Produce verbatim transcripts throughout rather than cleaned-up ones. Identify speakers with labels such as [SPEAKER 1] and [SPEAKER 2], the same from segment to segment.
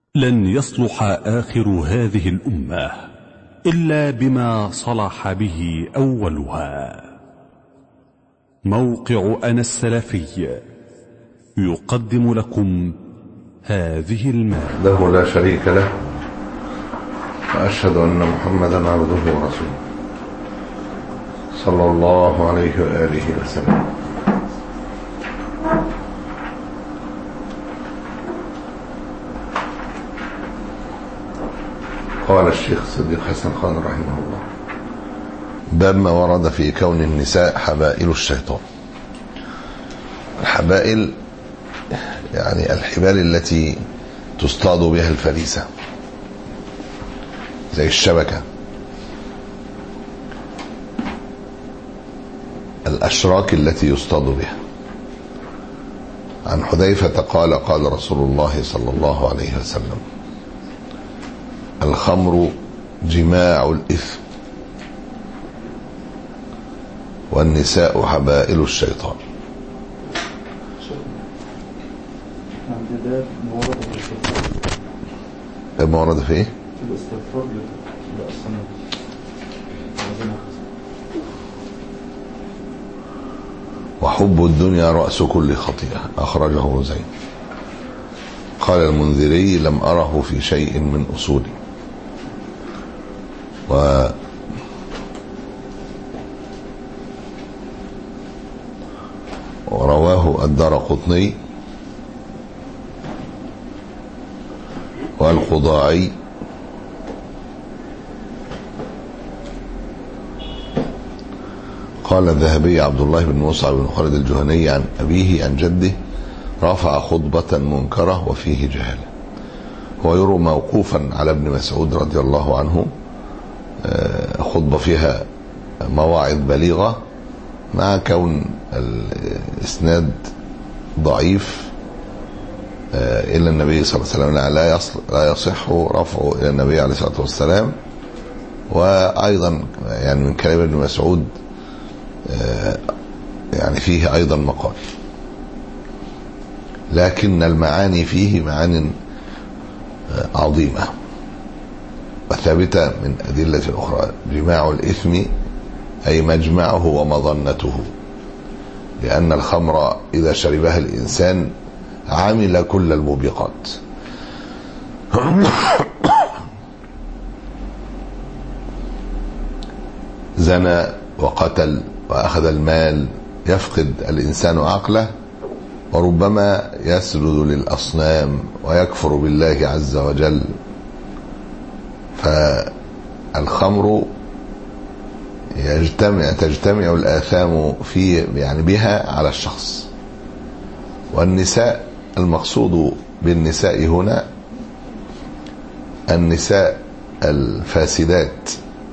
[SPEAKER 1] لن يصلح آخر هذه الأمة إلا بما صلح به أولها. موقع أنا السلفي يقدم لكم هذه المادة.
[SPEAKER 2] له لا شريك له، وأشهد أن محمدا عبده ورسوله صلى الله عليه وآله وسلم. قال الشيخ الصديق حسن خان رحمه الله: باب ما ورد في كون النساء حبائل الشيطان. الحبائل يعني الحبال التي تصطاد بها الفريسة، زي الشبكة. الأشراك التي يصطاد بها. عن حذيفة قال: قال رسول الله صلى الله عليه وسلم: الخمر جماع الإثم، والنساء حبائل الشيطان. ما ورد في ايه؟ وحب الدنيا رأس كل خطيئة، أخرجه زين. قال المنذري: لم أره في شيء من أصولي. و ورواه الدارقطني والخضاعي قال الذهبي: عبد الله بن مصعب بن خالد الجهني عن أبيه عن جده رفع خطبة منكرة وفيه جهالة. هو يروى موقوفا على ابن مسعود رضي الله عنه، خطبة فيها مواعظ بليغة، مع كون الإسناد ضعيف إلى النبي صلى الله عليه وسلم، لا يصح لا يصح رفعه إلى النبي عليه الصلاة والسلام. وأيضا يعني من كلام ابن مسعود يعني فيه أيضا مقال، لكن المعاني فيه معان عظيمة وثابتة من أدلة أخرى. جماع الإثم أي مجمعه ومظنته، لأن الخمر إذا شربها الإنسان عمل كل الموبقات. زنى وقتل وأخذ المال، يفقد الإنسان عقله، وربما يسجد للأصنام ويكفر بالله عز وجل. فالخمر يجتمع تجتمع الآثام في يعني بها على الشخص. والنساء، المقصود بالنساء هنا النساء الفاسدات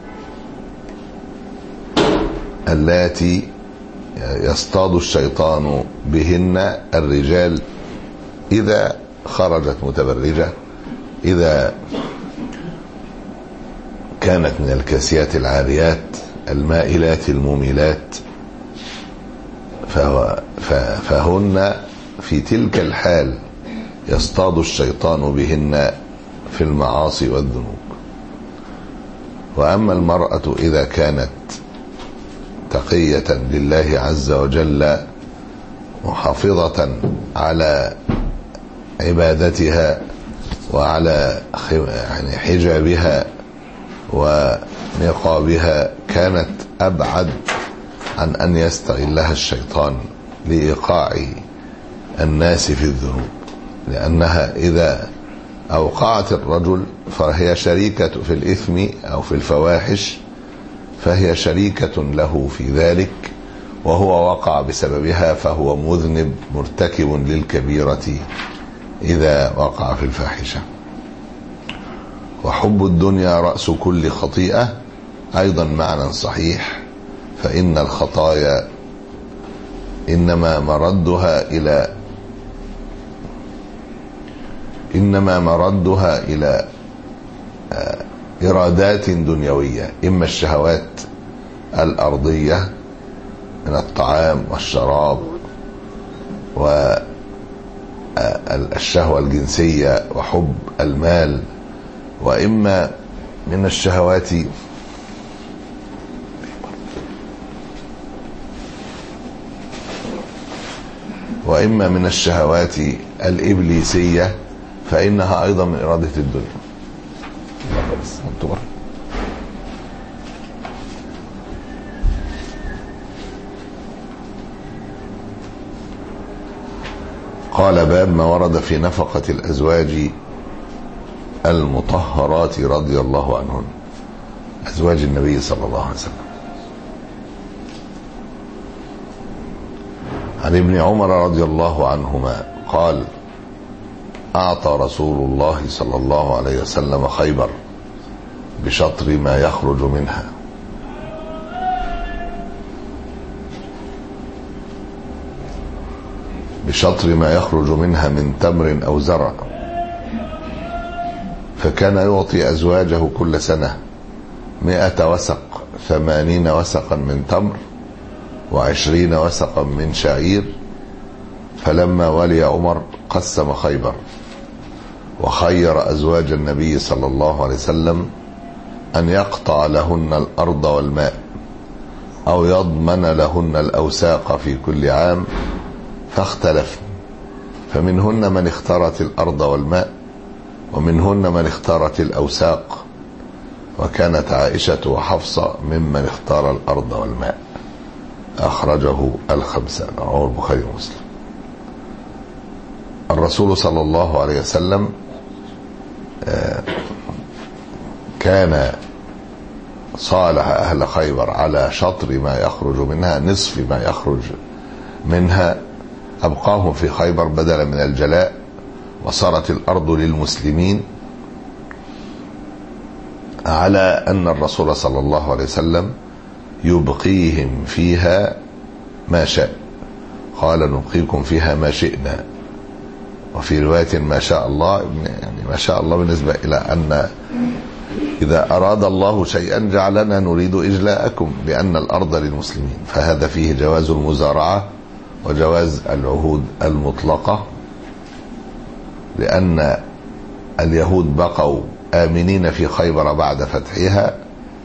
[SPEAKER 2] اللاتي يصطاد الشيطان بهن الرجال إذا خرجت متبرجة، إذا كانت من الكاسيات العاريات المائلات المميلات، فهن في تلك الحال يصطاد الشيطان بهن في المعاصي والذنوب. وأما المرأة إذا كانت تقية لله عز وجل، محافظة على عبادتها وعلى يعني حجابها ونقابها، كانت أبعد عن أن يستغلها الشيطان لإيقاع الناس في الذنوب، لأنها إذا أوقعت الرجل فهي شريكة في الإثم أو في الفواحش، فهي شريكة له في ذلك، وهو وقع بسببها، فهو مذنب مرتكب للكبيرة إذا وقع في الفاحشة. وحب الدنيا رأس كل خطيئة أيضا معنى صحيح، فإن الخطايا إنما مردها إلى إنما مردها إلى إرادات دنيوية، إما الشهوات الأرضية من الطعام والشراب والشهوة الجنسية وحب المال، وإما من الشهوات وإما من الشهوات الإبليسية فإنها أيضا من إرادة الدنيا. قال: باب ما ورد في نفقة الأزواج المطهرات رضي الله عنهن، أزواج النبي صلى الله عليه وسلم. عن ابن عمر رضي الله عنهما قال: أعطى رسول الله صلى الله عليه وسلم خيبر بشطر ما يخرج منها، بشطر ما يخرج منها من تمر أو زرع، فكان يعطي أزواجه كل سنة مئة وسق، ثمانين وسقا من تمر، وعشرين وسقا من شعير. فلما ولي عمر قسم خيبر، وخير أزواج النبي صلى الله عليه وسلم أن يقطع لهن الأرض والماء، أو يضمن لهن الأوساق في كل عام، فاختلفن، فمنهن من اختارت الأرض والماء، ومنهن من اختارت الأوساق، وكانت عائشة وحفصة ممن اختار الأرض والماء. أخرجه الخمسة، رواه البخاري ومسلم. الرسول صلى الله عليه وسلم كان صالح أهل خيبر على شطر ما يخرج منها، نصف ما يخرج منها، أبقاهم في خيبر بدلا من الجلاء، وصارت الأرض للمسلمين، على أن الرسول صلى الله عليه وسلم يبقيهم فيها ما شاء. قال: نبقيكم فيها ما شئنا، وفي رواية ما شاء الله، يعني ما شاء الله بالنسبة إلى أن إذا أراد الله شيئا جعلنا نريد إجلاءكم، لأن الأرض للمسلمين. فهذا فيه جواز المزارعة وجواز العهود المطلقة، لأن اليهود بقوا آمنين في خيبر بعد فتحها،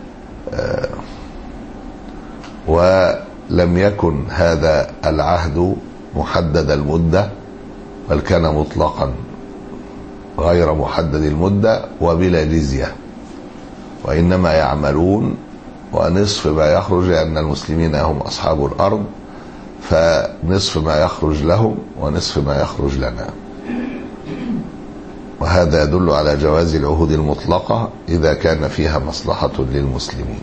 [SPEAKER 2] ولم يكن هذا العهد محدد المدة، بل كان مطلقا غير محدد المدة وبلا جزية، وإنما يعملون، ونصف ما يخرج، لأن المسلمين هم أصحاب الأرض، فنصف ما يخرج لهم ونصف ما يخرج لنا. وهذا يدل على جواز العهود المطلقة إذا كان فيها مصلحة للمسلمين.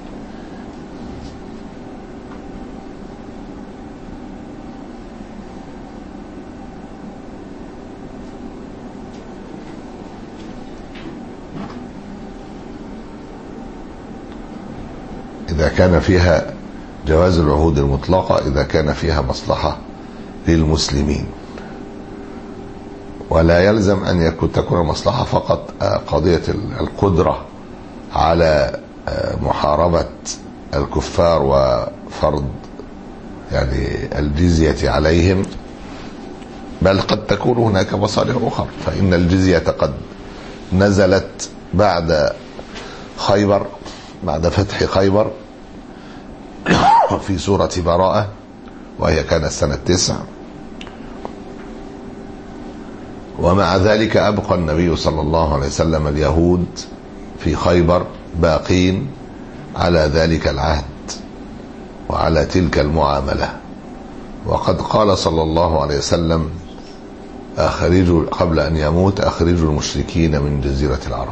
[SPEAKER 2] إذا كان فيها جواز العهود المطلقة إذا كان فيها مصلحة للمسلمين، ولا يلزم أن يكون تكون المصلحة فقط قضية القدرة على محاربة الكفار وفرض يعني الجزية عليهم، بل قد تكون هناك مصالح أخرى. فإن الجزية قد نزلت بعد خيبر، بعد فتح خيبر، في سورة براءة، وهي كانت سنة تسع، ومع ذلك أبقى النبي صلى الله عليه وسلم اليهود في خيبر باقين على ذلك العهد وعلى تلك المعاملة. وقد قال صلى الله عليه وسلم: أخرجوا، قبل أن يموت: أخرجوا المشركين من جزيرة العرب.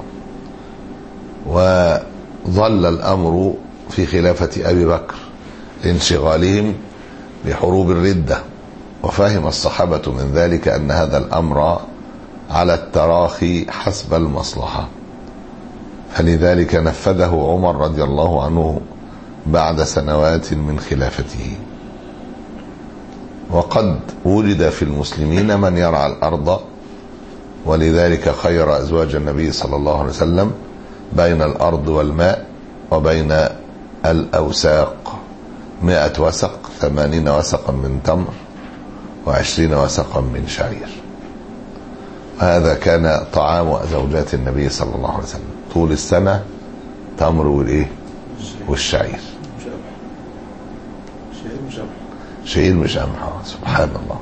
[SPEAKER 2] وظل الأمر في خلافة أبي بكر لانشغالهم بحروب الردة، وفهم الصحابة من ذلك أن هذا الأمر على التراخي حسب المصلحة، فلذلك نفذه عمر رضي الله عنه بعد سنوات من خلافته. وقد وجد في المسلمين من يرعى الأرض، ولذلك خير أزواج النبي صلى الله عليه وسلم بين الأرض والماء وبين الأوساق: مئة وسق، ثمانين وسقا من تمر، وعشرين وسقا من شعير. هذا كان طعام زوجات النبي صلى الله عليه وسلم طول السنة، تمر والايه والشعير. شعير مش قمح. سبحان الله.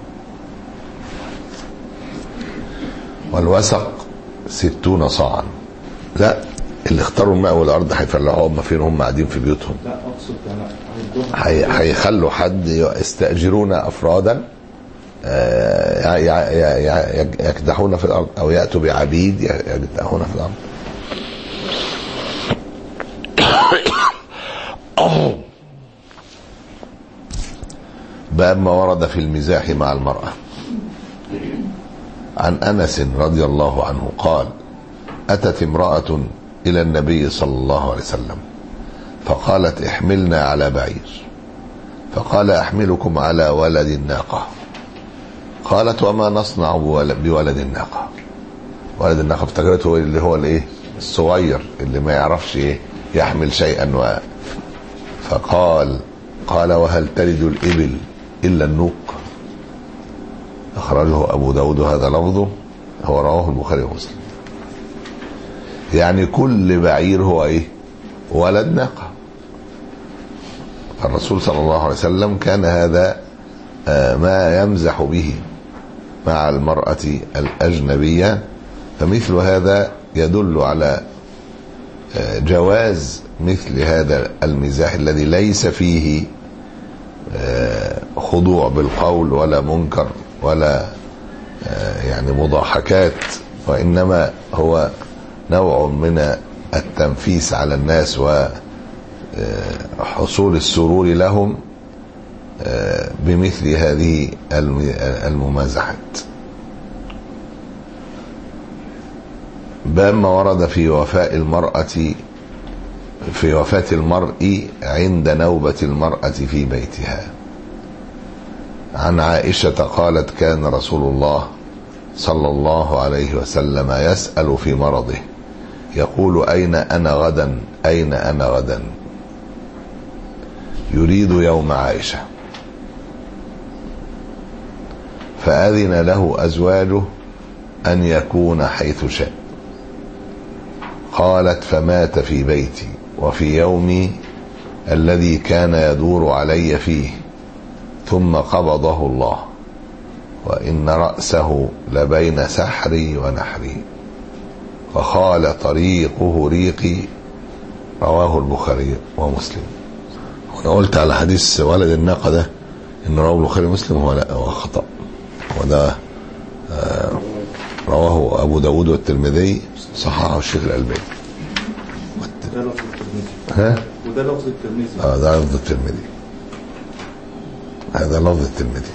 [SPEAKER 2] والوسق ستون صاعا. لا، اللي اختاروا الماء والارض هيفلحوا هم فين؟ هم قاعدين في بيوتهم. لا اقصد هيخلوا حد يستاجرون افرادا يكدحون في الارض، او ياتوا بعبيد يكدحون في الارض. باب ما ورد في المزاح مع المرأة. عن أنس رضي الله عنه قال: أتت امرأة إلى النبي صلى الله عليه وسلم فقالت: احملنا على بعير. فقال: أحملكم على ولد الناقة. قالت: وما نصنع بولد الناقة؟ ولد الناقة افتكرته اللي هو الايه الصغير اللي ما يعرفش ايه يحمل شيئا. و... فقال قال: وهل تلد الإبل إلا النوق؟ أخرجه أبو داود هذا لفظه، هو رواه البخاري ومسلم. يعني كل بعير هو ايه ولد ناقة. فالرسول صلى الله عليه وسلم كان هذا ما يمزح به مع المرأة الأجنبية، فمثل هذا يدل على جواز مثل هذا المزاح الذي ليس فيه خضوع بالقول ولا منكر ولا يعني مضاحكات، وإنما هو نوع من التنفيس على الناس وحصول السرور لهم بمثل هذه الممازحات. باب ما ورد في وفاء المرأة في وفاة المرء عند نوبة المرأة في بيتها. عن عائشة قالت: كان رسول الله صلى الله عليه وسلم يسأل في مرضه يقول: أين أنا غدا؟ أين أنا غدا؟ يريد يوم عائشة. فأذن له أزواجه أن يكون حيث شاء. قالت: فمات في بيتي وفي يومي الذي كان يدور علي فيه، ثم قبضه الله، وإن رأسه لبين سحري ونحري، وقال: طريقه ريقي. رواه البخاري ومسلم. وانا قلت على حديث ولد الناقة ده ان رواه البخاري ومسلم، هو لا، هو خطأ. وده آه رواه ابو داود والترمذي، صححه الشيخ الألباني.
[SPEAKER 3] ده لفظ الترمذي.
[SPEAKER 2] ها؟
[SPEAKER 3] وده لفظ الترمذي.
[SPEAKER 2] اه ده لفظ الترمذي. هذا لفظ الترمذي.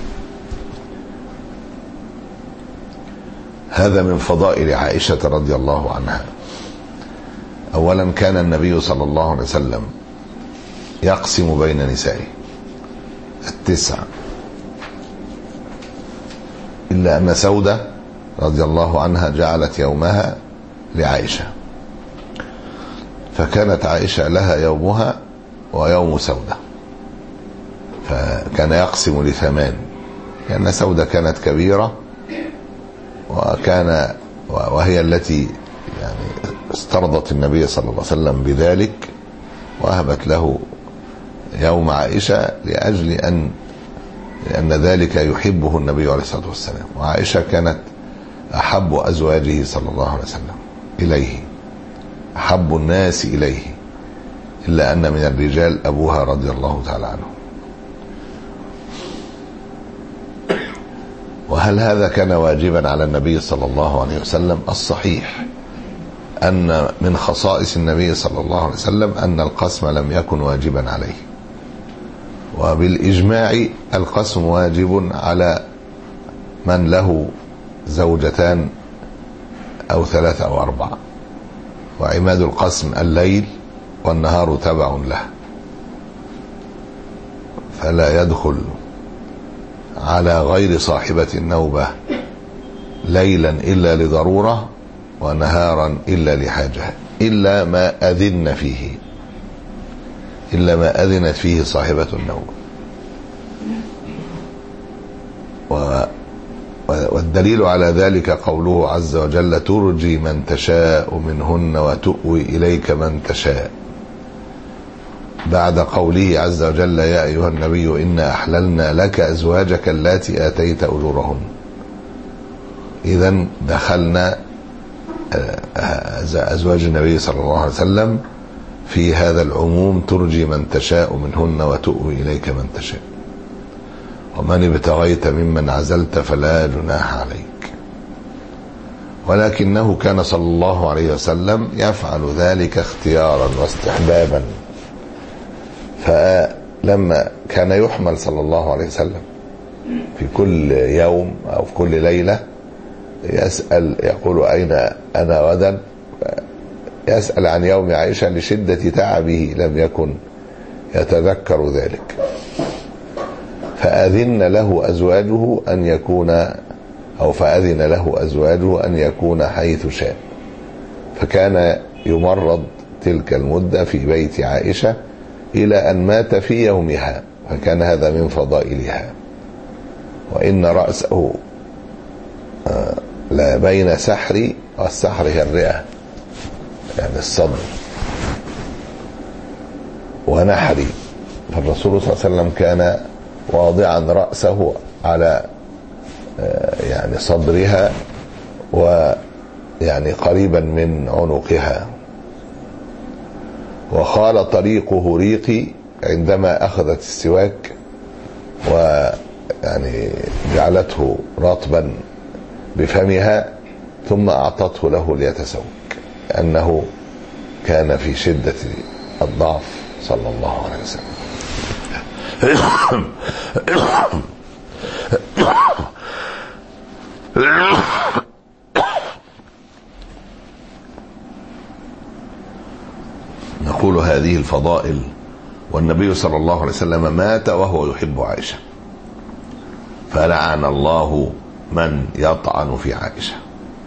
[SPEAKER 2] هذا من فضائل عائشة رضي الله عنها. أولا كان النبي صلى الله عليه وسلم يقسم بين نسائه التسع، إلا أن سودة رضي الله عنها جعلت يومها لعائشة، فكانت عائشة لها يومها ويوم سودة، فكان يقسم لثمان، لأن سودة كانت كبيرة وكان وهي التي يعني استرضت النبي صلى الله عليه وسلم بذلك، وأهبت له يوم عائشة لأجل أن لأن ذلك يحبه النبي عليه الصلاة والسلام، وعائشة كانت أحب أزواجه صلى الله عليه وسلم إليه، أحب الناس إليه، إلا أن من الرجال أبوها رضي الله تعالى عنه. وهل هذا كان واجبا على النبي صلى الله عليه وسلم؟ الصحيح أن من خصائص النبي صلى الله عليه وسلم أن القسم لم يكن واجبا عليه، وبالإجماع القسم واجب على من له زوجتان أو ثلاثة أو أربعة، وعماد القسم الليل والنهار تبع له، فلا يدخل على غير صاحبة النوبة ليلا إلا لضرورة ونهارا إلا لحاجة، إلا ما أذن فيه إلا ما أذنت فيه صاحبة النوبة. والدليل على ذلك قوله عز وجل ترجي من تشاء منهن وتؤوي إليك من تشاء، بعد قوله عز وجل يا أيها النبي إنا أحللنا لك أزواجك اللاتي آتيت أجورهن. إذن دخلنا أزواج النبي صلى الله عليه وسلم في هذا العموم ترجي من تشاء منهن وتؤوي إليك من تشاء، ومن ابتغيت ممن عزلت فلا جناح عليك. ولكنه كان صلى الله عليه وسلم يفعل ذلك اختيارا واستحبابا، فلما كان يحمل صلى الله عليه وسلم في كل يوم أو في كل ليلة يسأل يقول أين أنا غدا، يسأل عن يوم عائشة لشدة تعبه لم يكن يتذكر ذلك، فأذن له أزواجه أن يكون أو فأذن له أزواجه أن يكون حيث شاء، فكان يمرض تلك المدة في بيت عائشة إلى أن مات في يومها، فكان هذا من فضائلها. وإن رأسه لا بين سحري، والسحر هي الرئة يعني الصدر، ونحري، فالرسول صلى الله عليه وسلم كان واضعا رأسه على يعني صدرها ويعني قريبا من عنقها، وخال طريقه ريقي عندما أخذت السواك ويعني جعلته رطبا بفمها ثم أعطته له ليتسوك، لأنه كان في شدة الضعف صلى الله عليه وسلم. نقول هذه الفضائل والنبي صلى الله عليه وسلم مات وهو يحب عائشة، فلعن الله من يطعن في عائشة،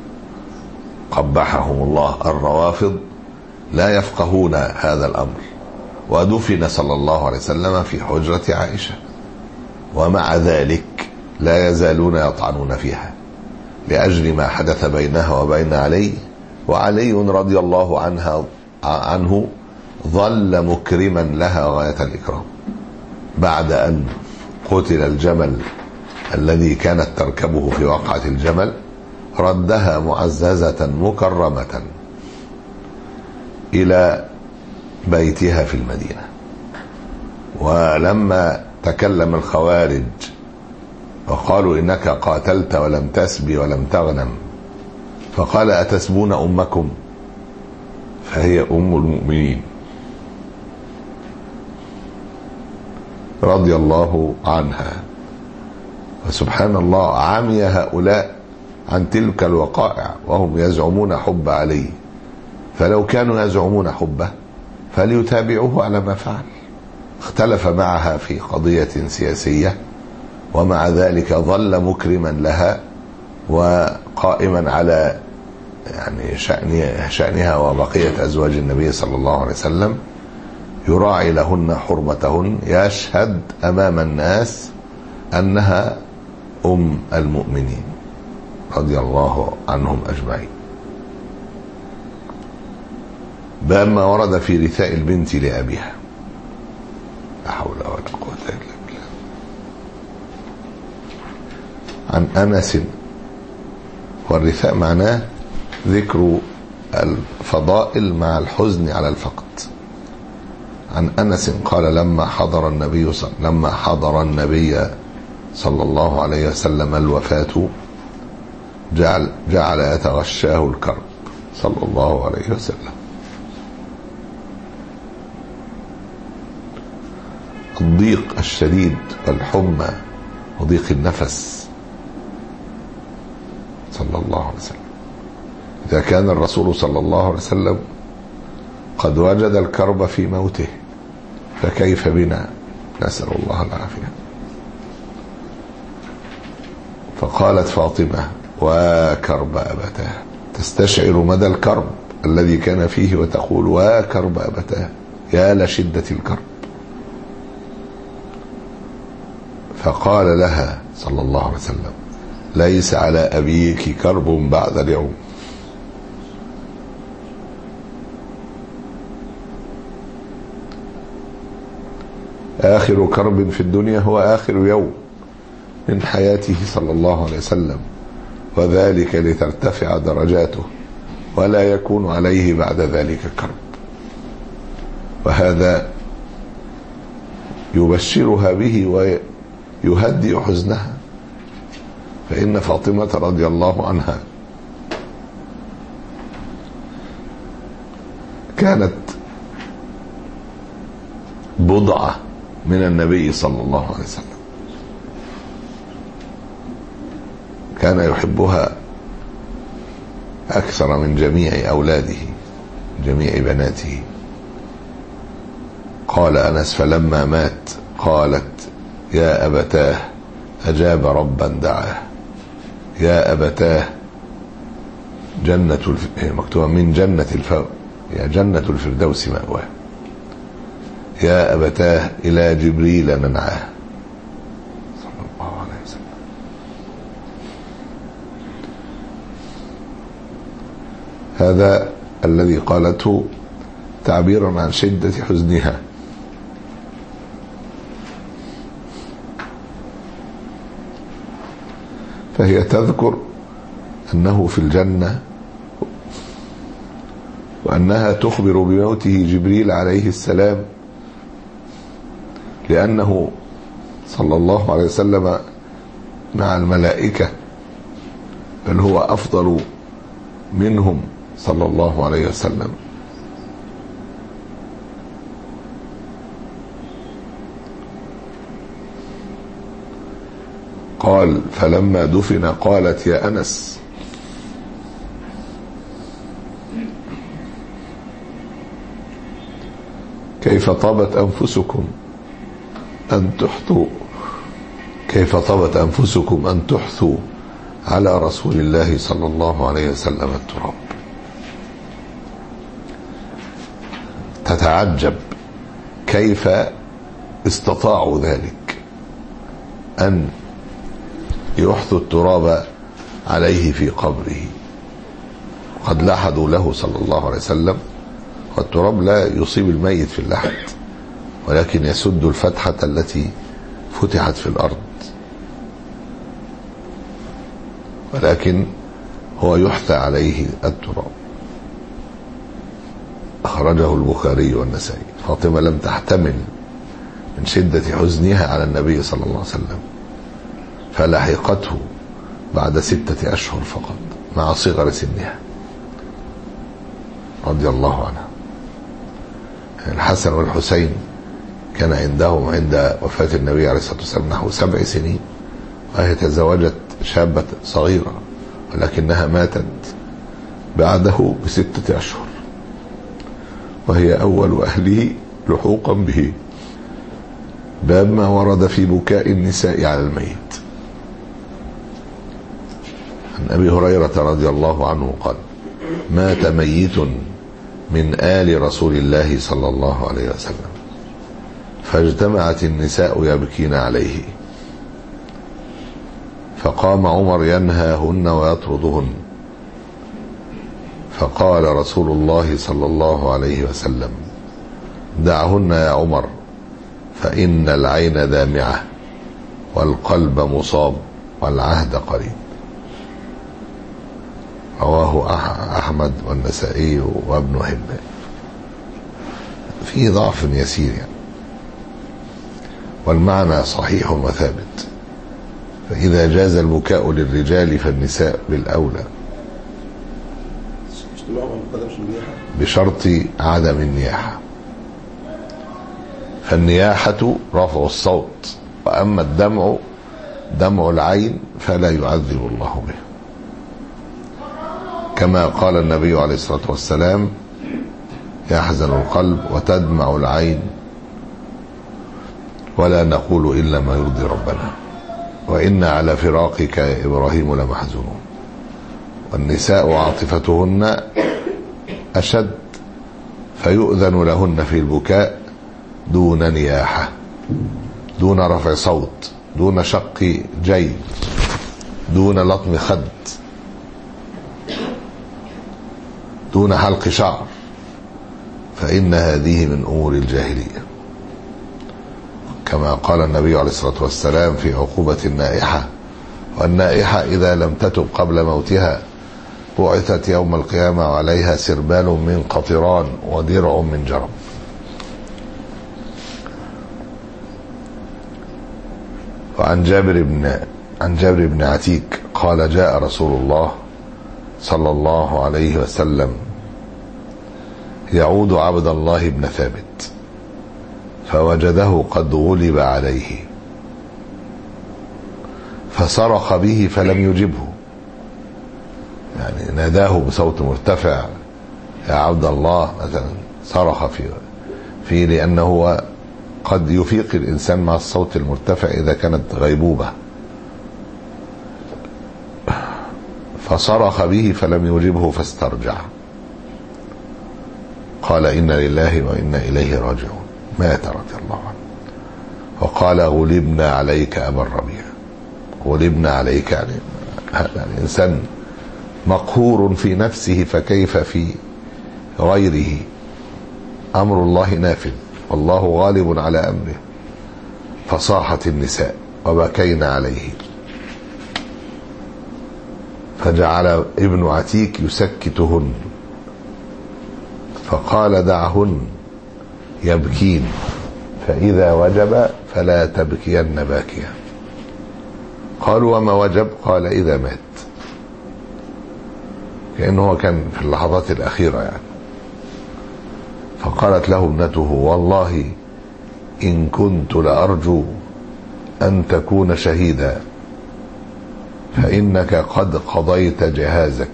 [SPEAKER 2] قبحهم الله. الروافض لا يفقهون هذا الأمر، ودفن صلى الله عليه وسلم في حجرة عائشة، ومع ذلك لا يزالون يطعنون فيها لأجل ما حدث بينها وبين علي، وعلي رضي الله عنها عنه ظل مكرما لها غاية الإكرام بعد أن قتل الجمل الذي كانت تركبه في وقعة الجمل، ردها معززة مكرمة إلى بيتها في المدينة. ولما تكلم الخوارج وقالوا إنك قاتلت ولم تسبي ولم تغنم، فقال أتسبون أمكم فهي أم المؤمنين رضي الله عنها. فسبحان الله عمي هؤلاء عن تلك الوقائع وهم يزعمون حب علي، فلو كانوا يزعمون حبه فليتابعوه على ما فعل. اختلف معها في قضية سياسية، ومع ذلك ظل مكرما لها وقائما على يعني شأن شأنها وبقية أزواج النبي صلى الله عليه وسلم، يراعي لهن حرمتهن، يشهد أمام الناس أنها أم المؤمنين رضي الله عنهم أجمعين. باب ما ورد في رثاء البنت لأبيها، لا حول ولا قوة إلا بالله. عن أنس، والرثاء معناه ذكر الفضائل مع الحزن على الفقد. عن أنس قال لما حضر النبي صلى لما حضر النبي صلى الله عليه وسلم الوفاة جعل جعل يتغشاه الكرب صلى الله عليه وسلم. الضيق الشديد والحمى وضيق النفس صلى الله عليه وسلم. إذا كان الرسول صلى الله عليه وسلم قد وجد الكرب في موته، فكيف بنا؟ نسأل الله العافية. فقالت فاطمة وكرب أبتاه، تستشعر مدى الكرب الذي كان فيه وتقول وكرب أبتاه، يا لشدة الكرب. فقال لها صلى الله عليه وسلم ليس على أبيك كرب بعد اليوم. آخر كرب في الدنيا هو آخر يوم من حياته صلى الله عليه وسلم، وذلك لترتفع درجاته ولا يكون عليه بعد ذلك كرب. وهذا يبشرها به ويهدئ حزنها، فإن فاطمة رضي الله عنها كانت بضعة من النبي صلى الله عليه وسلم، كان يحبها أكثر من جميع أولاده جميع بناته. قال أنس: فلما مات قالت: يا أبتاه أجاب ربا دعاه. يا أبتاه جنة الف... مكتوبة من جنة الف... يا جنة الفردوس مأواه. يا أبتاه إلى جبريل ننعاه صلى الله عليه وسلم. هذا الذي قالته تعبيرا عن شدة حزنها. فهي تذكر أنه في الجنة، وأنها تخبر بموته جبريل عليه السلام، لأنه صلى الله عليه وسلم مع الملائكة، بل هو أفضل منهم صلى الله عليه وسلم. قال: فلما دفن قالت: يا أنس كيف طابت أنفسكم أن تحثوا كيف طابت أنفسكم أن تحثوا على رسول الله صلى الله عليه وسلم التراب. تتعجب كيف استطاعوا ذلك، أن يحثوا التراب عليه في قبره. قد لحدوا له صلى الله عليه وسلم، والتراب لا يصيب الميت في اللحد، ولكن يسد الفتحة التي فتحت في الأرض، ولكن هو يحثى عليه التراب. أخرجه البخاري والنسائي. فاطمة لم تحتمل من شدة حزنها على النبي صلى الله عليه وسلم، فلحقته بعد ستة أشهر فقط مع صغر سنها رضي الله عنها. الحسن والحسين كان عندهم عند وفاة النبي عليه الصلاة والسلام نحو سبع سنين، وهي تزوجت شابة صغيرة، ولكنها ماتت بعده بستة أشهر، وهي أول أهله لحوقا به. باب ما ورد في بكاء النساء على الميت. عن أبي هريرة رضي الله عنه قال: مات ميت من آل رسول الله صلى الله عليه وسلم، فاجتمعت النساء يبكين عليه، فقام عمر ينهاهن ويطردهن، فقال رسول الله صلى الله عليه وسلم: دعهن يا عمر، فإن العين دامعة والقلب مصاب والعهد قريب. رواه أحمد والنسائي وابن حبان. فيه ضعف يسير يعني، والمعنى صحيح وثابت. فإذا جاز البكاء للرجال فالنساء بالأولى، بشرط عدم النياحة. فالنياحة رفع الصوت، وأما الدمع دمع العين فلا يعذب الله به، كما قال النبي عليه الصلاة والسلام: يحزن القلب وتدمع العين ولا نقول إلا ما يرضي ربنا، وإنا على فراقك يا إبراهيم لمحزونون. والنساء عاطفتهن أشد، فيؤذن لهن في البكاء دون نياحة، دون رفع صوت، دون شق جيب، دون لطم خد، دون حلق شعر، فإن هذه من أمور الجاهلية، كما قال النبي عليه الصلاة والسلام في عقوبة النائحة: والنائحة إذا لم تتب قبل موتها بعثت يوم القيامة عليها سربال من قطران ودرع من جرب. وعن جابر بن عن جابر بن عتيك قال: جاء رسول الله صلى الله عليه وسلم يعود عبد الله بن ثابت فوجده قد غلب عليه فصرخ به فلم يجبه، يعني ناداه بصوت مرتفع: يا عبد الله مثلا، صرخ فيه فيه لأنه قد يفيق الإنسان مع الصوت المرتفع إذا كانت غيبوبة، فصرخ به فلم يجبه فاسترجع، قال: إنا لله وإنا إليه راجعون، مات رضي الله عنه. وقال: غلبنا عليك أبا الربيع. غلبنا عليك يعني الإنسان مقهور في نفسه، فكيف في غيره؟ أمر الله نافذ والله غالب على أمره. فصاحت النساء وبكينا عليه، فجعل ابن عتيك يسكتهن فقال: دعهن يبكين، فإذا وجب فلا تبكين باكيا. قالوا: وما وجب؟ قال: إذا مات، كأنه كان في اللحظات الأخيرة يعني. فقالت له ابنته: والله إن كنت لأرجو أن تكون شهيدا، فإنك قد قضيت جهازك.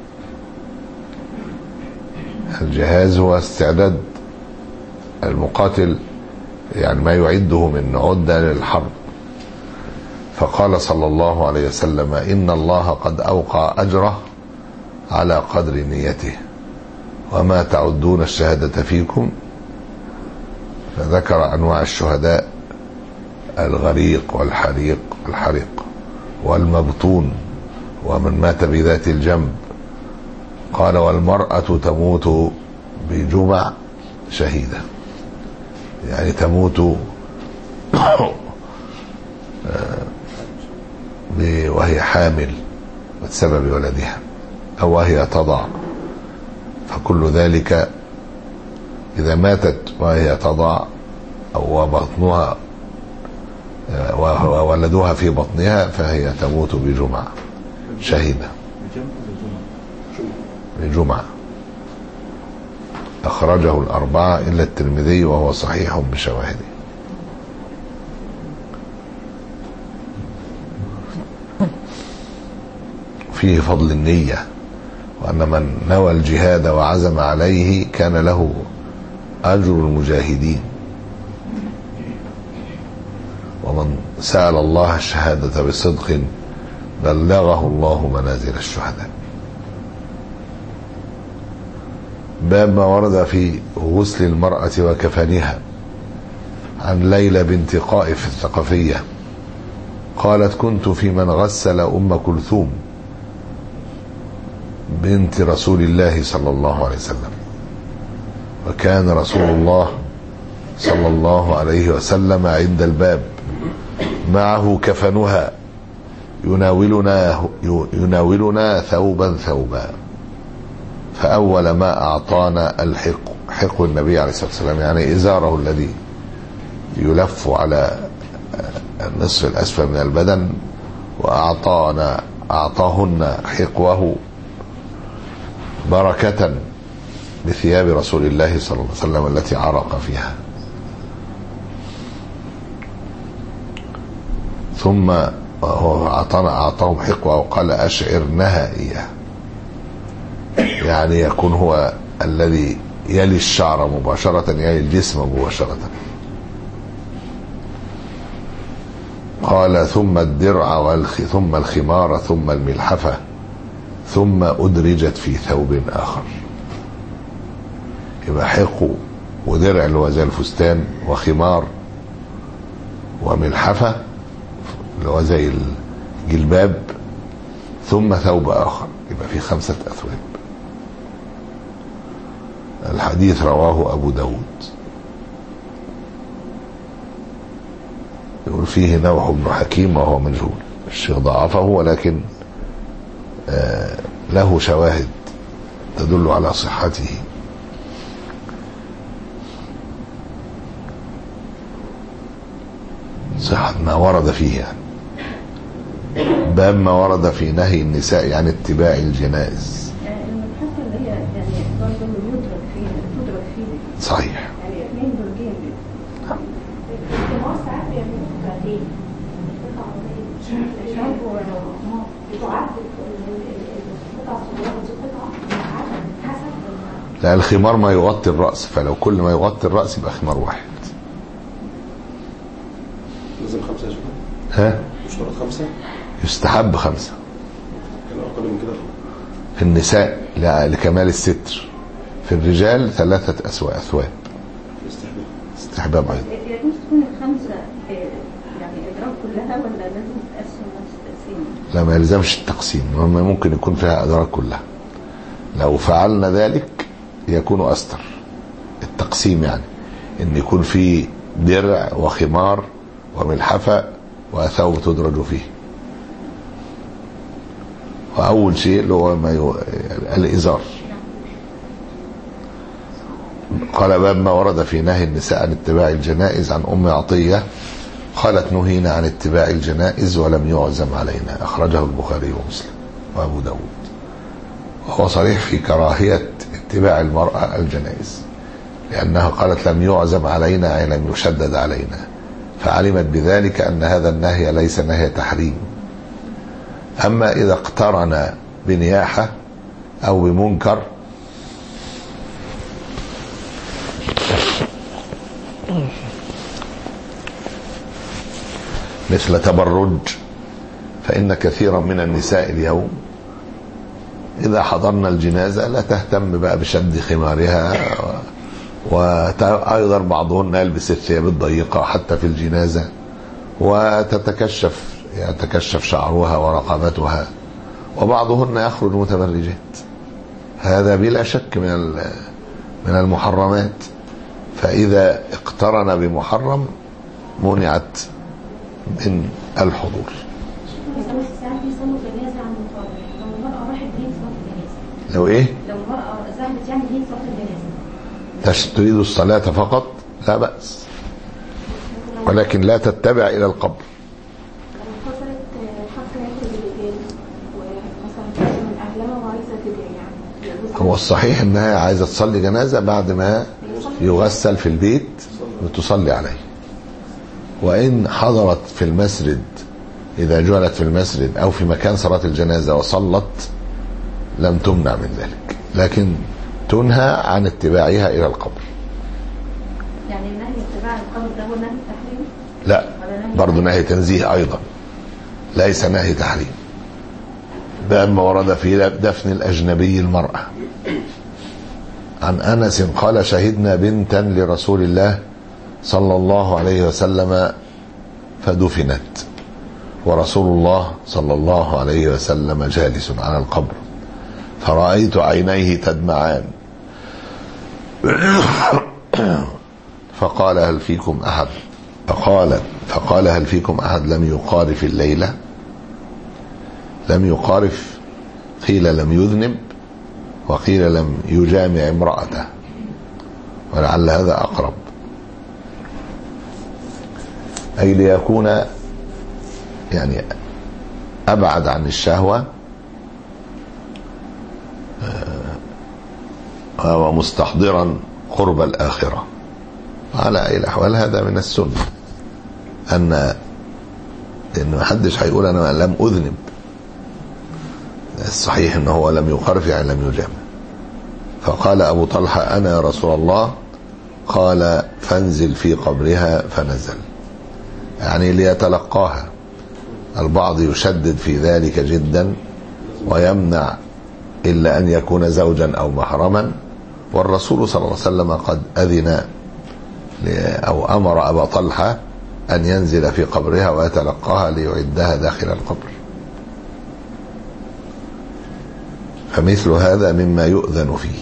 [SPEAKER 2] الجهاز هو استعداد المقاتل، يعني ما يعده من عدة للحرب. فقال صلى الله عليه وسلم: إن الله قد أوقع أجره على قدر نيته، وما تعدون الشهادة فيكم. فذكر أنواع الشهداء: الغريق والحريق الحريق والمبطون ومن مات بذات الجنب. قال: والمرأة تموت بجمع شهيدة، يعني تموت وهي حامل بسبب ولدها أو وهي تضع، فكل ذلك إذا ماتت وهي تضع أو بطنها وولدها في بطنها فهي تموت بجمع شهيدة. بجمع أخرجه الأربعة إلا الترمذي وهو صحيح بشواهده. فيه فضل النية، وأن من نوى الجهاد وعزم عليه كان له أجر المجاهدين، ومن سأل الله الشهادة بصدق بلغه الله منازل الشهداء. باب ما ورد في غسل المرأة وكفنها. عن ليلى بنت قائف الثقفية قالت: كنت في من غسل أم كلثوم بنت رسول الله صلى الله عليه وسلم، وكان رسول الله صلى الله عليه وسلم عند الباب معه كفنها يناولنا يناولنا ثوبا ثوبا، فأول ما أعطانا الحق حق النبي عليه الصلاة والسلام، يعني إزاره الذي يلف على النصف الأسفل من البدن، وأعطانا أعطاهن حقوه بركة بثياب رسول الله صلى الله عليه وسلم التي عرق فيها. ثم هو أعطانا أعطاهم حقوه وقال: أشعرنها إياه، يعني يكون هو الذي يلي الشعر مباشرة، يلي الجسم مباشرة. قال: ثم الدرع والخ ثم الخمار ثم الملحفة ثم أدرجت في ثوب آخر. يبقى حق ودرع اللي هو زي الفستان، وخمار وملحفة اللي هو زي الجلباب، ثم ثوب آخر، يبقى في خمسة أثواب. الحديث رواه أبو داود. يقول فيه نوح بن حكيم وهو مجهول، الشيخ ضعفه ولكن آه له شواهد تدل على صحته. صحة ما ورد فيه يعني. باب ما ورد في نهي النساء عن اتباع الجنائز.
[SPEAKER 4] المبحث اللي هي يعني برضه يدرك فيها تدرك فيها
[SPEAKER 2] صحيح.
[SPEAKER 4] يعني اثنين درجين الجماعة ساعات بيعملوا قطعتين شرب وما بتعد القطعة الصغيرة دي قطعة حسب.
[SPEAKER 2] لا، الخمار ما يغطي الرأس، فلو كل ما يغطي الرأس يبقى خمار واحد.
[SPEAKER 3] لازم خمسة يا شباب؟
[SPEAKER 2] ها؟
[SPEAKER 3] مشترط خمسة؟ يستحب
[SPEAKER 2] خمسة.
[SPEAKER 3] كان أقل من كده؟
[SPEAKER 2] في النساء لكمال الستر. في الرجال ثلاثة أسواء أثواب.
[SPEAKER 3] استحباب.
[SPEAKER 2] استحباب أيضا.
[SPEAKER 4] يجوز تكون الخمسة يعني إدراك كلها ولا لازم تقسم نفس التقسيم؟
[SPEAKER 2] لا، ما يلزمش التقسيم، ممكن يكون فيها أدراك كلها. لو فعلنا ذلك يكون أستر. التقسيم يعني إن يكون في درع وخمار وملحفة وثوب تدرج فيه. وأول شيء اللي هو ما يو... الإزار. قال باب ما ورد في نهي النساء عن اتباع الجنائز. عن أم عطية قالت نهينا عن اتباع الجنائز ولم يعزم علينا. أخرجه البخاري ومسلم وأبو داود. وهو صريح في كراهية اتباع المرأة الجنائز، لأنها قالت لم يعزم علينا أي لم يشدد علينا، فعلمت بذلك أن هذا النهي ليس نهي تحريم. أما إذا اقترن بنياحة أو بمنكر مثل تبرج، فإن كثيرا من النساء اليوم إذا حضرنا الجنازة لا تهتم بقى بشد خمارها، وأيضا بعضهن يلبس الثياب الضيقة حتى في الجنازة، وتتكشف يتكشف شعرها ورقبتها، وبعضهن يخرج متبرجات. هذا بلا شك من من المحرمات. فإذا اقترن بمحرم منعت من الحضور. لو ايه؟ لو المرأة ذهبت يعني هي صلاة الجنازة تريد الصلاة فقط لا بأس، ولكن لا تتبع إلى القبر. هو الصحيح انها عايزة تصلي جنازة بعد ما يغسل في البيت وتصلي عليه. وإن حضرت في المسجد، إذا جعلت في المسجد أو في مكان صلاة الجنازة وصلت لم تمنع من ذلك، لكن تنهى عن اتباعها إلى القبر.
[SPEAKER 4] يعني نهي اتباع القبر ده هو نهي تحريم؟
[SPEAKER 2] لا، برضو نهي تنزيه أيضا، ليس نهي تحريم. باب ما ورد في دفن الأجنبي المرأة. عن أنس قال شهدنا بنتا لرسول الله صلى الله عليه وسلم فدفنت ورسول الله صلى الله عليه وسلم جالس على القبر، فرأيت عينيه تدمعان، فقال هل فيكم أحد فقال فقال هل فيكم أحد لم يقارف الليلة؟ لم يقارف قيل لم يذنب، وقيل لم يجامع امرأته، ولعل هذا أقرب، أي ليكون يعني أبعد عن الشهوة ومستحضرا قرب الآخرة. على أي الأحوال هذا من السنة، أن إن محدش هيقول أنا لم أذنب. الصحيح أنه هو لم يقارف يعني لم يجامع. فقال أبو طلحة أنا يا رسول الله، قال فانزل في قبرها، فنزل، يعني ليتلقاها. البعض يشدد في ذلك جدا ويمنع إلا أن يكون زوجا أو محرما، والرسول صلى الله عليه وسلم قد أذن أو أمر أبا طلحة أن ينزل في قبرها ويتلقاها ليعدها داخل القبر. فمثل هذا مما يؤذن فيه،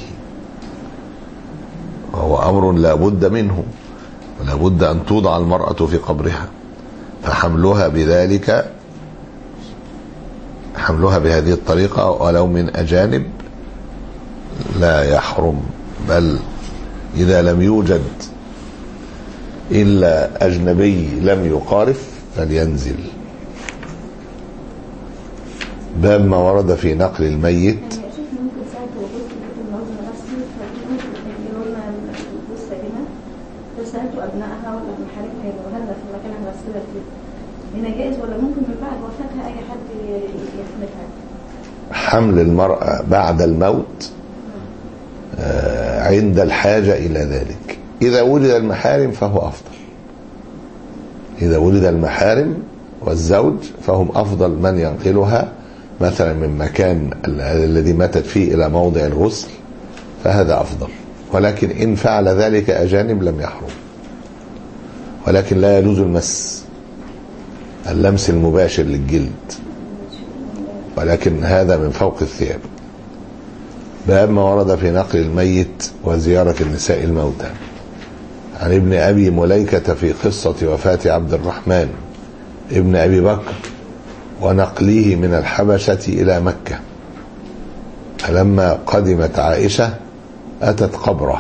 [SPEAKER 2] وهو أمر لا بد منه، ولا بد أن توضع المرأة في قبرها، فحملها بذلك حملها بهذه الطريقة ولو من أجانب لا يحرم، بل إذا لم يوجد إلا أجنبي لم يقارف فلينزل. باب ما ورد في نقل الميت.
[SPEAKER 4] يعني شوف ممكن ساعة وجود بيت الموزن نفسي فممكن اللي هم الجثة هنا فسألتوا أبنائها ولا محارمها يبقوا في المكان المسؤولة فيه هنا جائز، ولا ممكن من بعد وفاتها أي حد يحملها؟
[SPEAKER 2] حمل المرأة بعد الموت عند الحاجة إلى ذلك. إذا ولد المحارم فهو أفضل، إذا ولد المحارم والزوج فهم أفضل من ينقلها مثلا من مكان الذي ماتت فيه إلى موضع الغسل، فهذا أفضل. ولكن إن فعل ذلك أجانب لم يحرم، ولكن لا يجوز المس، اللمس المباشر للجلد، ولكن هذا من فوق الثياب. باب ما ورد في نقل الميت وزيارة النساء الموتى. عن ابن أبي مليكة في قصة وفاة عبد الرحمن ابن أبي بكر ونقله من الحبشة إلى مكة، فلما قدمت عائشة أتت قبره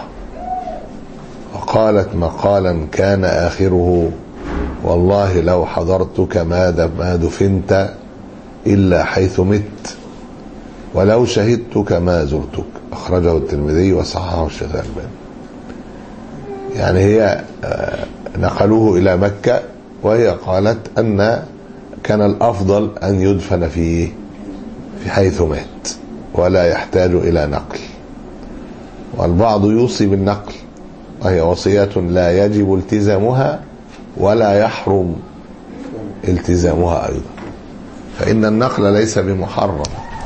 [SPEAKER 2] وقالت مقالا كان آخره: والله لو حضرتك ما دفنت إلا حيث مت، ولو شهدتك ما زرتك. أخرجه الترمذي وصححه الشيخ الألباني. يعني هي نقلوه إلى مكة، وهي قالت أن كان الأفضل أن يدفن فيه في حيث مات ولا يحتاج إلى نقل. والبعض يوصي بالنقل، وهي وصية لا يجب التزامها ولا يحرم التزامها أيضا، فإن النقل ليس بمحرم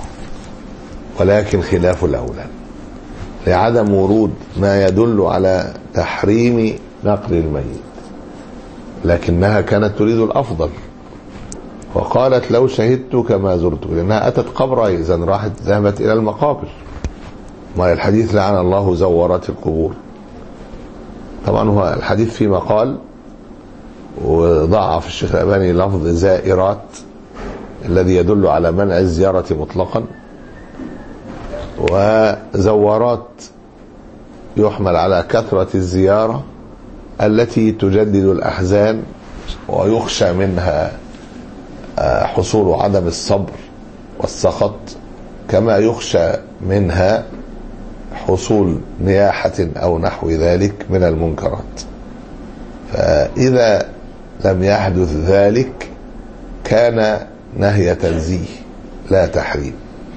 [SPEAKER 2] ولكن خلاف الأولى، لعدم ورود ما يدل على تحريم نقل الميت، لكنها كانت تريد الأفضل، وقالت لو شهدتك ما زرتك، لأنها أتت قبرها، إذا راحت ذهبت إلى المقابر. ما الحديث لعن الله زورات القبور. طبعا هو الحديث في مقال، وضعف الشيخ الألباني لفظ زائرات الذي يدل على منع الزيارة مطلقا، وزورات يحمل على كثرة الزيارة التي تجدد الأحزان ويخشى منها حصول عدم الصبر والسخط، كما يخشى منها حصول نياحة أو نحو ذلك من المنكرات. فإذا لم يحدث ذلك كان نهي تنزيه لا تحريم.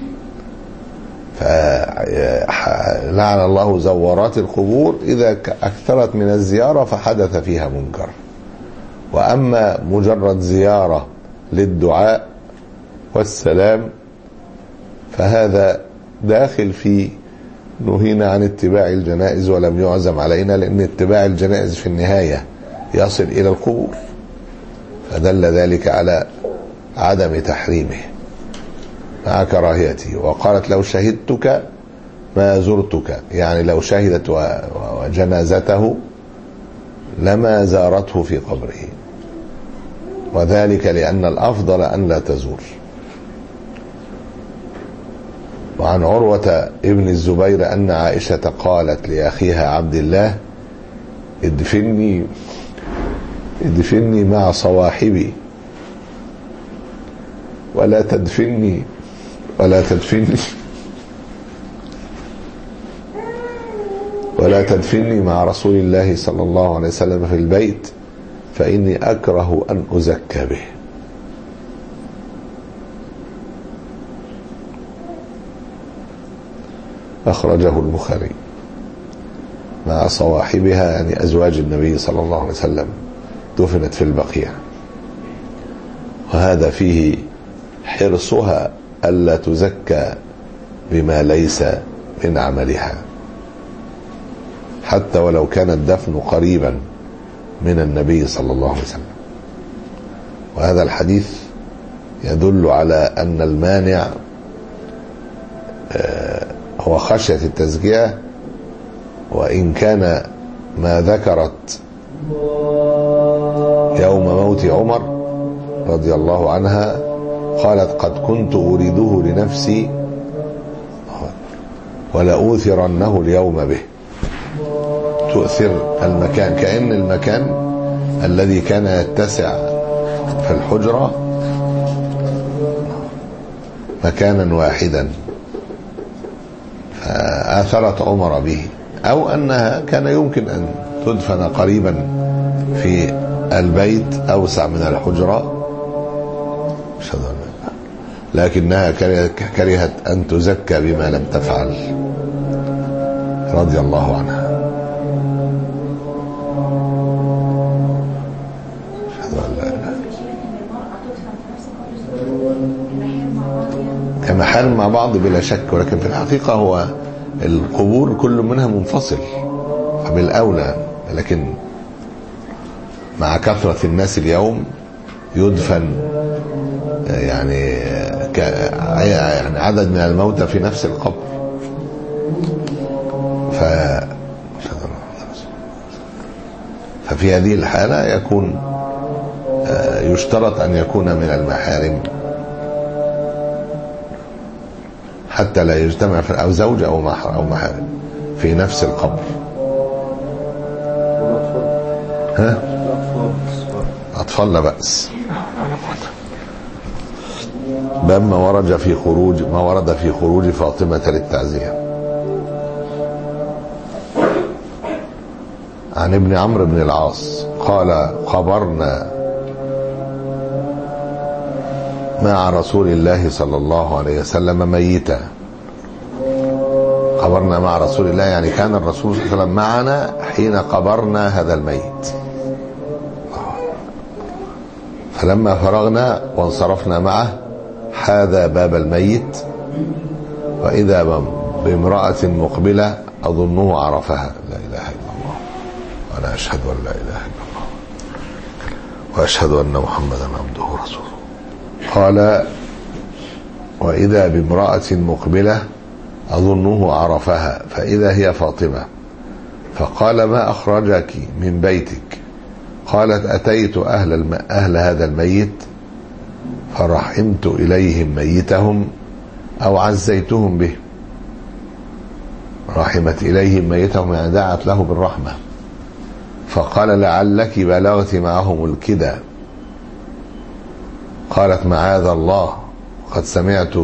[SPEAKER 2] فلعن الله زوارات القبور إذا أكثرت من الزيارة فحدث فيها منكر. وأما مجرد زيارة للدعاء والسلام فهذا داخل في نهينا عن اتباع الجنائز ولم يعزم علينا، لأن اتباع الجنائز في النهاية يصل إلى القبور، فدل ذلك على عدم تحريمه مع كراهيته. وقالت لو شهدتك ما زرتك، يعني لو شهدت وجنازته لما زارته في قبره، وذلك لأن الأفضل أن لا تزور. وعن عروة ابن الزبير أن عائشة قالت لأخيها عبد الله: ادفني ادفني مع صواحبي ولا تدفني ولا تدفني ولا تدفني مع رسول الله صلى الله عليه وسلم في البيت، فإني أكره أن أزكى به. أخرجه البخاري. مع صواحبها يعني أزواج النبي صلى الله عليه وسلم دفنت في البقيع، وهذا فيه حرصها ألا تزكى بما ليس من عملها، حتى ولو كان الدفن قريبا من النبي صلى الله عليه وسلم. وهذا الحديث يدل على أن المانع هو خشية التزكية، وإن كان ما ذكرت يوم موت عمر رضي الله عنها قالت قد كنت أريده لنفسي ولأوثرنه اليوم به، تؤثر المكان، كأن المكان الذي كان يتسع في الحجرة مكانا واحدا فآثرت عمر به، أو أنها كان يمكن أن تدفن قريبا في البيت أوسع من الحجرة، لكنها كرهت أن تزكى بما لم تفعل رضي الله عنها. كمحارم مع بعض بلا شك، ولكن في الحقيقة هو القبور كل منها منفصل فبالأولى، لكن مع كثرة الناس اليوم يدفن يعني يعني عدد من الموتى في نفس القبر. ف ففي هذه الحالة يكون يشترط أن يكون من المحارم حتى لا يجتمع في أو زوج أو أو محارم في نفس القبر. ها؟ أطفال لا بأس. باب ما ورد في خروج ما ورد في خروج فاطمة للتعزية. عن ابن عمرو بن العاص قال خبرنا مع رسول الله صلى الله عليه وسلم ميتا. قبرنا مع رسول الله يعني كان الرسول صلى الله عليه وسلم معنا حين قبرنا هذا الميت. فلما فرغنا وانصرفنا معه حاذا باب الميت وإذا بامرأة مقبلة أظنه عرفها. لا إله إلا الله وأنا أشهد أن لا إله إلا الله وأشهد أن محمدا عبده ورسوله. قال وإذا بامرأة مقبلة أظنه عرفها فإذا هي فاطمة، فقال ما أخرجك من بيتك؟ قالت أتيت أهل, الم... أهل هذا الميت فرحمت إليهم ميتهم أو عزيتهم به. رحمت إليهم ميتهم يعني دعت له بالرحمة. فقال لعلك بلغت معهم الكدى. قالت معاذ الله قد سمعت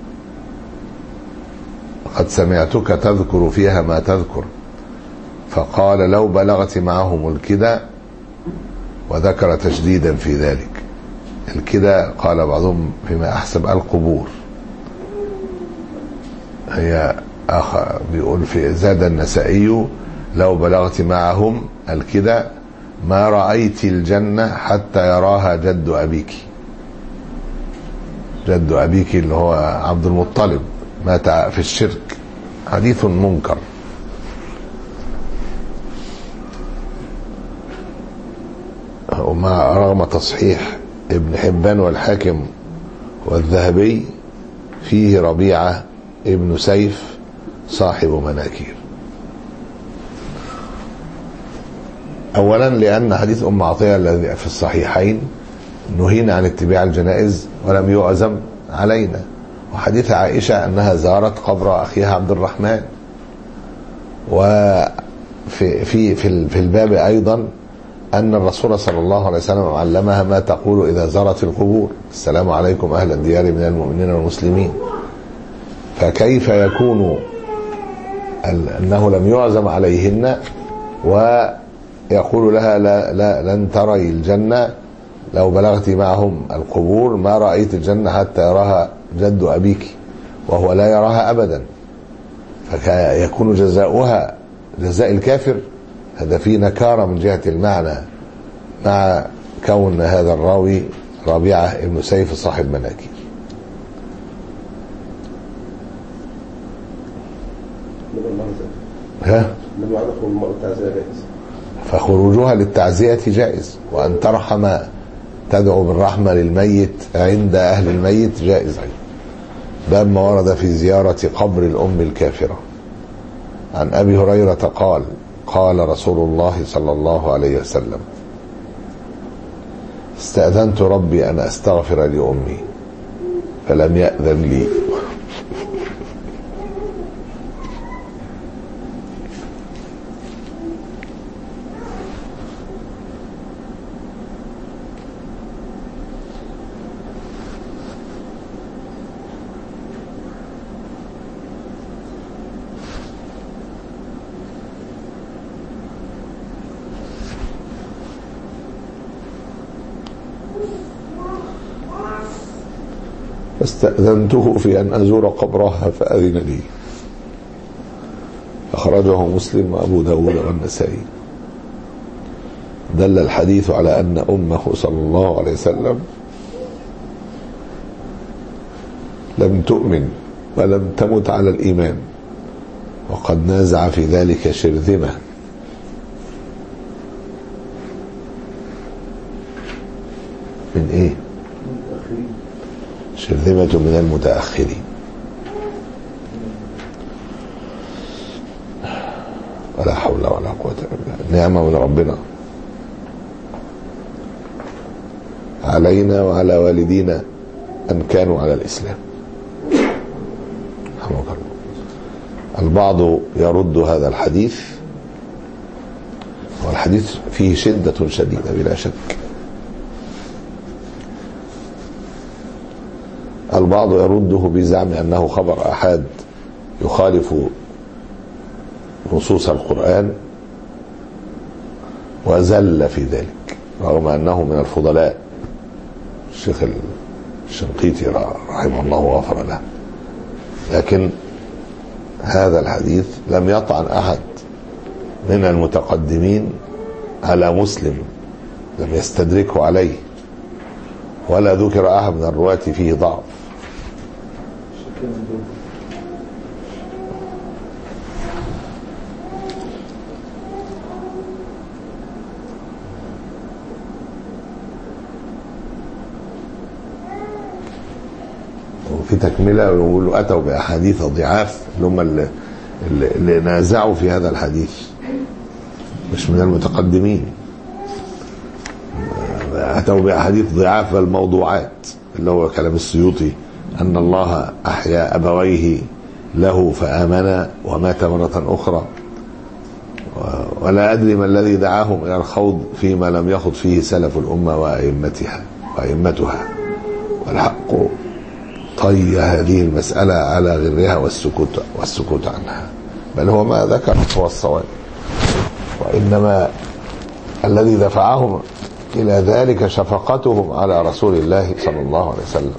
[SPEAKER 2] قد سمعتك تذكر فيها ما تذكر. فقال لو بلغت معهم الكدى، وذكر تشديدا في ذلك. الكدى قال بعضهم فيما أحسب القبور، هي أخ بيقول في زاد النسائي لو بلغت معهم الكدى ما رأيت الجنة حتى يراها جد أبيك. جد أبيك اللي هو عبد المطلب مات في الشرك. حديث منكر. وما رغم تصحيح ابن حبان والحاكم والذهبي فيه ربيعة ابن سيف صاحب مناكير. أولا لأن حديث أم عطية الذي في الصحيحين نهينا عن اتباع الجنائز ولم يعزم علينا، وحديث عائشة أنها زارت قبر أخيها عبد الرحمن. وفي في في في الباب أيضا أن الرسول صلى الله عليه وسلم علمها ما تقول إذا زارت القبور: السلام عليكم أهل الديار من المؤمنين والمسلمين. فكيف يكون أنه لم يعزم عليهن ويقول لها لا لا لن تري الجنة لو بلغت معهم القبور، ما رأيت الجنة حتى يراها جد أبيك، وهو لا يراها أبدا. فيكون جزاؤها جزاء الكافر. هذا فيه نكارة من جهة المعنى، مع كون هذا الراوي ربيعة ابن سيف صاحب مناكير. ها؟ فخروجها للتعزية جائز، وأن ترحم تدعو بالرحمة للميت عند أهل الميت جائز. باب ما ورد في زيارة قبر الأم الكافرة. عن أبي هريرة قال قال رسول الله صلى الله عليه وسلم: استأذنت ربي أن أستغفر لأمي فلم يأذن لي. فاستأذنته في أن أزور قبرها فأذن لي. أخرجه مسلم وأبو داود والنسائي. دل الحديث على أن أمه صلى الله عليه وسلم لم تؤمن ولم تمت على الإيمان، وقد نازع في ذلك شرذمة من إيه؟ شرذمة من المتأخرين. ولا حول ولا قوة إلا بالله. نعمة من ربنا علينا وعلى والدينا أن كانوا على الإسلام. رحمك الله. البعض يرد هذا الحديث، والحديث فيه شدة شديدة بلا شك. البعض يرده بزعم أنه خبر أحد يخالف نصوص القرآن وزل في ذلك، رغم أنه من الفضلاء. الشيخ الشنقيطي رحمه الله وغفر له، لكن هذا الحديث لم يطعن أحد من المتقدمين على مسلم، لم يستدركه عليه، ولا ذكر أحد من الرواة فيه ضعف. وفي تكملة يقولوا أتوا بأحاديث ضعاف، اللي هم اللي, اللي نازعوا في هذا الحديث، مش من المتقدمين. أتوا بأحاديث ضعاف الموضوعات، اللي هو كلام السيوطي أن الله أحيا أبويه له فآمنا ومات مرة أخرى، ولا أدري ما الذي دعاهم إلى الخوض فيما لم يخض فيه سلف الأمة وأئمتها وأئمتها، والحق طي هذه المسألة على غرها والسكوت والسكوت عنها، بل هو ما ذكر هو الصواب. وإنما الذي دفعهم إلى ذلك شفقتهم على رسول الله صلى الله عليه وسلم،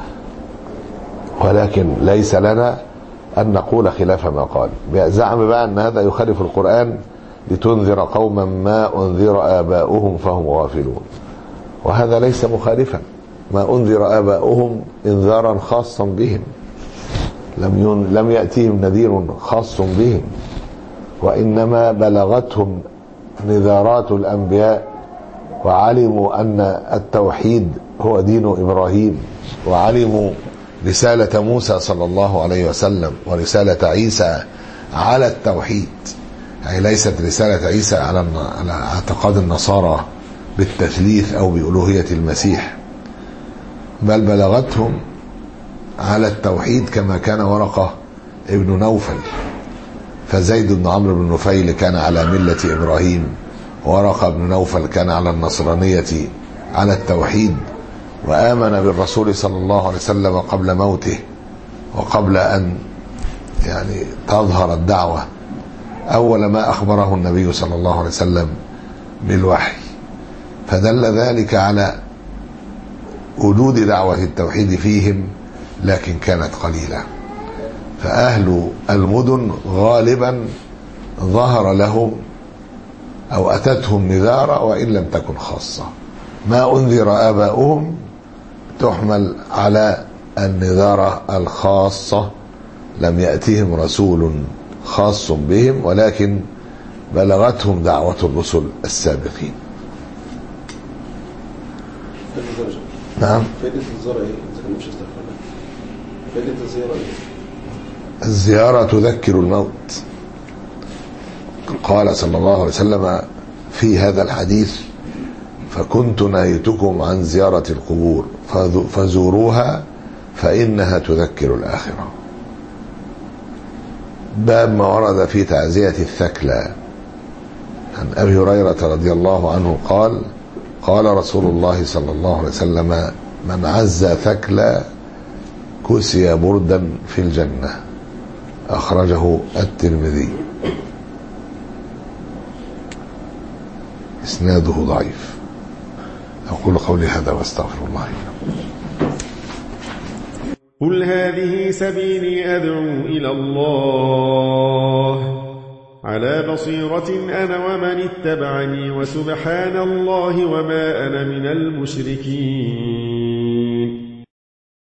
[SPEAKER 2] ولكن ليس لنا أن نقول خلاف ما قال. زعم بقى أن هذا يخالف القرآن لتنذر قوما ما أنذر آباؤهم فهم غافلون، وهذا ليس مخالفا. ما أنذر آباؤهم إنذارا خاصا بهم، لم لم يأتيهم نذير خاص بهم، وإنما بلغتهم نذارات الأنبياء، وعلموا أن التوحيد هو دين إبراهيم، وعلموا رسالة موسى صلى الله عليه وسلم ورسالة عيسى على التوحيد، يعني ليست رسالة عيسى على على اعتقاد النصارى بالتثليث أو بألوهية المسيح، بل بلغتهم على التوحيد كما كان ورقة ابن نوفل. فزيد بن عمرو بن نفيل كان على ملة إبراهيم، ورقة بن نوفل كان على النصرانية على التوحيد، وآمن بالرسول صلى الله عليه وسلم قبل موته وقبل أن يعني تظهر الدعوة. أول ما أخبره النبي صلى الله عليه وسلم بالوحي، فدل ذلك على وجود دعوة التوحيد فيهم، لكن كانت قليلة. فأهل المدن غالبا ظهر لهم أو أتتهم نذارة وإن لم تكن خاصة. ما أنذر آباؤهم تحمل على النذارة الخاصة، لم يأتيهم رسول خاص بهم، ولكن بلغتهم دعوة الرسل السابقين.
[SPEAKER 3] فائدة الزرع. نعم. فائدة الزرع ايه؟ إذا كان مش استغفر فائدة الزيارة إيه؟
[SPEAKER 2] الزيارة تذكر الموت. قال صلى الله عليه وسلم في هذا الحديث: فكنت نهيتكم عن زيارة القبور فزوروها فإنها تذكر الآخرة. باب ما ورد في تعزية الثكلى. عن أبي هريرة رضي الله عنه قال: قال رسول الله صلى الله عليه وسلم: من عز ثكلى كسي بردا في الجنة. أخرجه الترمذي. إسناده ضعيف. أقول قولي هذا واستغفر الله.
[SPEAKER 5] قل هذه سبيلي أدعو إلى الله على بصيرة أنا ومن اتبعني وسبحان الله وما أنا من المشركين.